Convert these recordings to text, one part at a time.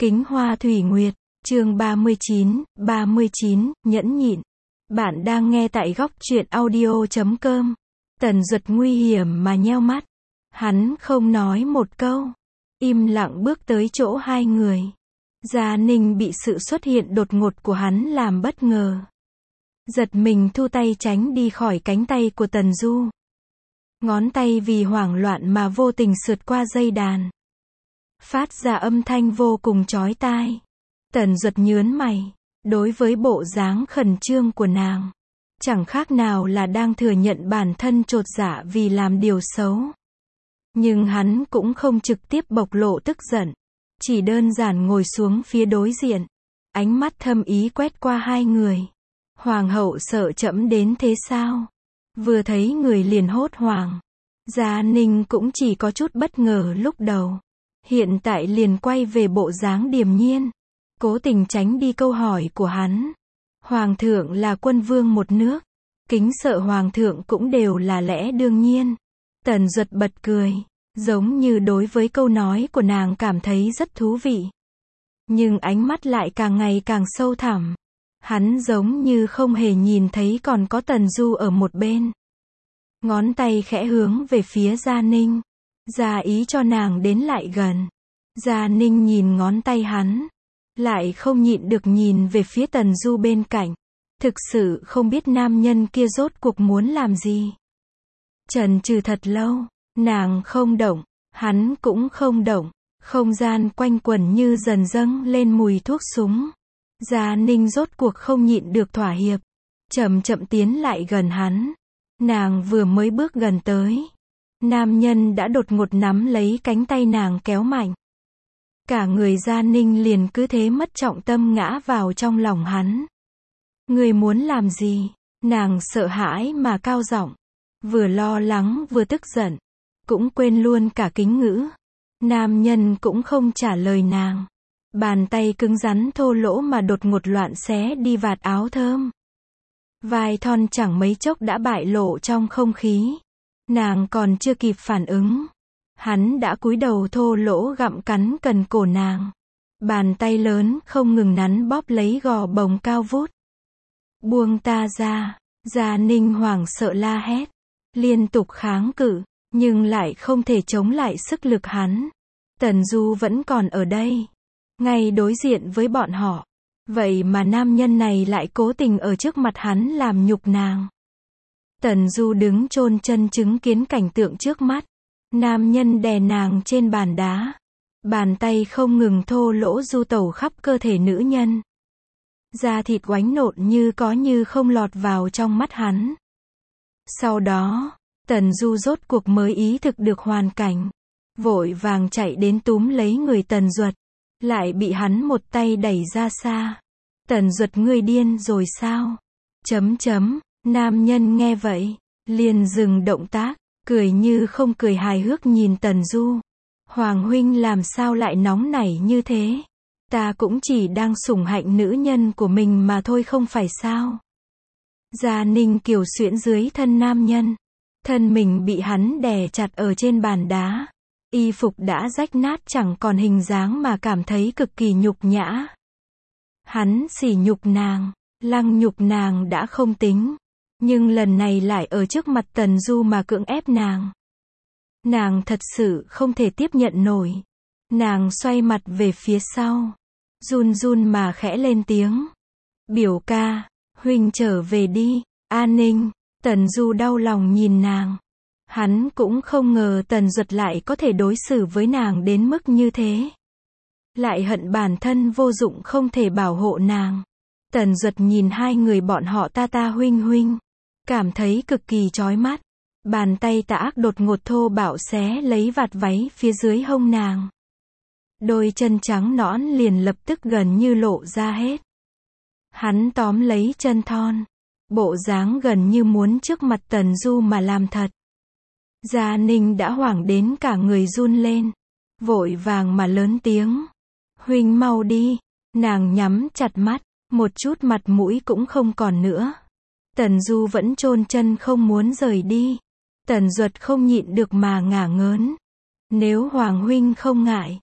Kính Hoa Thủy Nguyệt, chương 39, nhẫn nhịn. Bạn đang nghe tại góc truyện audio.com. Tần Duật nguy hiểm mà nheo mắt. Hắn không nói một câu. Im lặng bước tới chỗ hai người. Gia Ninh bị sự xuất hiện đột ngột của hắn làm bất ngờ. Giật mình thu tay tránh đi khỏi cánh tay của Tần Du. Ngón tay vì hoảng loạn mà vô tình sượt qua dây đàn. Phát ra âm thanh vô cùng chói tai. Tần Duật nhớn mày. Đối với bộ dáng khẩn trương của nàng, chẳng khác nào là đang thừa nhận bản thân chột dạ vì làm điều xấu. Nhưng hắn cũng không trực tiếp bộc lộ tức giận. Chỉ đơn giản ngồi xuống phía đối diện. Ánh mắt thâm ý quét qua hai người. Hoàng hậu sợ trẫm đến thế sao? Vừa thấy người liền hốt hoảng. Gia Ninh cũng chỉ có chút bất ngờ lúc đầu. Hiện tại liền quay về bộ dáng điềm nhiên. Cố tình tránh đi câu hỏi của hắn. Hoàng thượng là quân vương một nước. Kính sợ hoàng thượng cũng đều là lẽ đương nhiên. Tần Duật bật cười. Giống như đối với câu nói của nàng cảm thấy rất thú vị. Nhưng ánh mắt lại càng ngày càng sâu thẳm. Hắn giống như không hề nhìn thấy còn có Tần Du ở một bên. Ngón tay khẽ hướng về phía Gia Ninh. Ra ý cho nàng đến lại gần. Gia Ninh nhìn ngón tay hắn. Lại không nhịn được nhìn về phía Tần Du bên cạnh. Thực sự không biết nam nhân kia rốt cuộc muốn làm gì. Chần chừ thật lâu. Nàng không động. Hắn cũng không động. Không gian quanh quẩn như dần dâng lên mùi thuốc súng. Gia Ninh rốt cuộc không nhịn được thỏa hiệp. Chậm chậm tiến lại gần hắn. Nàng vừa mới bước gần tới. Nam nhân đã đột ngột nắm lấy cánh tay nàng kéo mạnh. Cả người Gia Ninh liền cứ thế mất trọng tâm ngã vào trong lòng hắn. Người muốn làm gì? Nàng sợ hãi mà cao giọng. Vừa lo lắng vừa tức giận. Cũng quên luôn cả kính ngữ. Nam nhân cũng không trả lời nàng. Bàn tay cứng rắn thô lỗ mà đột ngột loạn xé đi vạt áo thơm. Vai thon chẳng mấy chốc đã bại lộ trong không khí. Nàng còn chưa kịp phản ứng. Hắn đã cúi đầu thô lỗ gặm cắn cần cổ nàng. Bàn tay lớn không ngừng nắn bóp lấy gò bồng cao vút. Buông ta ra. Gia Ninh hoảng sợ la hét. Liên tục kháng cự. Nhưng lại không thể chống lại sức lực hắn. Tần Du vẫn còn ở đây. Ngay đối diện với bọn họ. Vậy mà nam nhân này lại cố tình ở trước mặt hắn làm nhục nàng. Tần Du đứng chôn chân chứng kiến cảnh tượng trước mắt. Nam nhân đè nàng trên bàn đá. Bàn tay không ngừng thô lỗ du tẩu khắp cơ thể nữ nhân. Da thịt oánh nộn như có như không lọt vào trong mắt hắn. Sau đó, Tần Du rốt cuộc mới ý thực được hoàn cảnh. Vội vàng chạy đến túm lấy người Tần Duật. Lại bị hắn một tay đẩy ra xa. Tần Duật ngươi điên rồi sao? Nam nhân nghe vậy. Liền dừng động tác. Cười như không cười hài hước nhìn Tần Du. Hoàng huynh làm sao lại nóng nảy như thế? Ta cũng chỉ đang sủng hạnh nữ nhân của mình mà thôi không phải sao? Gia Ninh kiều xuyễn dưới thân nam nhân. Thân mình bị hắn đè chặt ở trên bàn đá. Y phục đã rách nát chẳng còn hình dáng mà cảm thấy cực kỳ nhục nhã. Hắn sỉ nhục nàng, lăng nhục nàng đã không tính. Nhưng lần này lại ở trước mặt Tần Du mà cưỡng ép nàng. Nàng thật sự không thể tiếp nhận nổi. Nàng xoay mặt về phía sau. Run run mà khẽ lên tiếng. Biểu ca, huynh trở về đi. An Ninh. Tần Du đau lòng nhìn nàng. Hắn cũng không ngờ Tần Duật lại có thể đối xử với nàng đến mức như thế. Lại hận bản thân vô dụng không thể bảo hộ nàng. Tần Duật nhìn hai người bọn họ ta huynh huynh. Cảm thấy cực kỳ chói mắt. Bàn tay tà ác đột ngột thô bạo xé lấy vạt váy phía dưới hông nàng. Đôi chân trắng nõn liền lập tức gần như lộ ra hết. Hắn tóm lấy chân thon. Bộ dáng gần như muốn trước mặt Tần Du mà làm thật. Gia Ninh đã hoảng đến cả người run lên. Vội vàng mà lớn tiếng. Huynh mau đi. Nàng nhắm chặt mắt. Một chút mặt mũi cũng không còn nữa. Tần Du vẫn chôn chân không muốn rời đi. Tần Duật không nhịn được mà ngả ngớn. Nếu Hoàng huynh không ngại.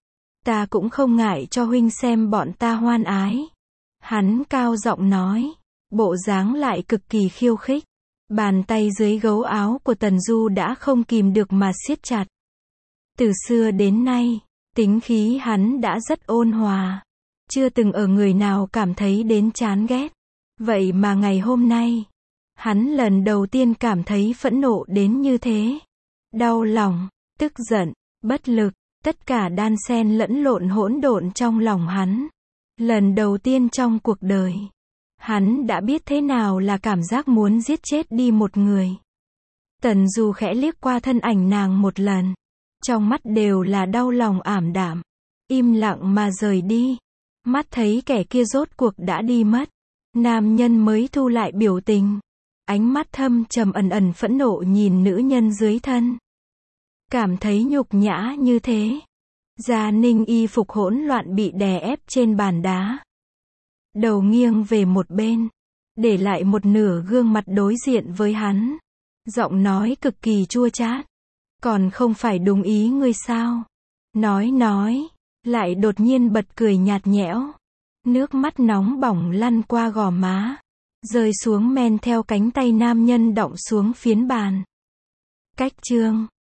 Ta cũng không ngại cho huynh xem bọn ta hoan ái. Hắn cao giọng nói, bộ dáng lại cực kỳ khiêu khích. Bàn tay dưới gấu áo của Tần Du đã không kìm được mà siết chặt. Từ xưa đến nay, tính khí hắn đã rất ôn hòa. Chưa từng ở người nào cảm thấy đến chán ghét. Vậy mà ngày hôm nay, hắn lần đầu tiên cảm thấy phẫn nộ đến như thế. Đau lòng, tức giận, bất lực, tất cả đan xen lẫn lộn hỗn độn trong lòng hắn. Lần đầu tiên trong cuộc đời, hắn đã biết thế nào là cảm giác muốn giết chết đi một người. Tần Du khẽ liếc qua thân ảnh nàng một lần. Trong mắt đều là đau lòng ảm đạm. Im lặng mà rời đi. Mắt thấy kẻ kia rốt cuộc đã đi mất. Nam nhân mới thu lại biểu tình. Ánh mắt thâm trầm ẩn ẩn phẫn nộ nhìn nữ nhân dưới thân. Cảm thấy nhục nhã như thế. Gia Ninh y phục hỗn loạn bị đè ép trên bàn đá. Đầu nghiêng về một bên. Để lại một nửa gương mặt đối diện với hắn. Giọng nói cực kỳ chua chát. Còn không phải đúng ý ngươi sao? Nói. Lại đột nhiên bật cười nhạt nhẽo. Nước mắt nóng bỏng lăn qua gò má. Rơi xuống men theo cánh tay nam nhân đọng xuống phiến bàn. Cách chương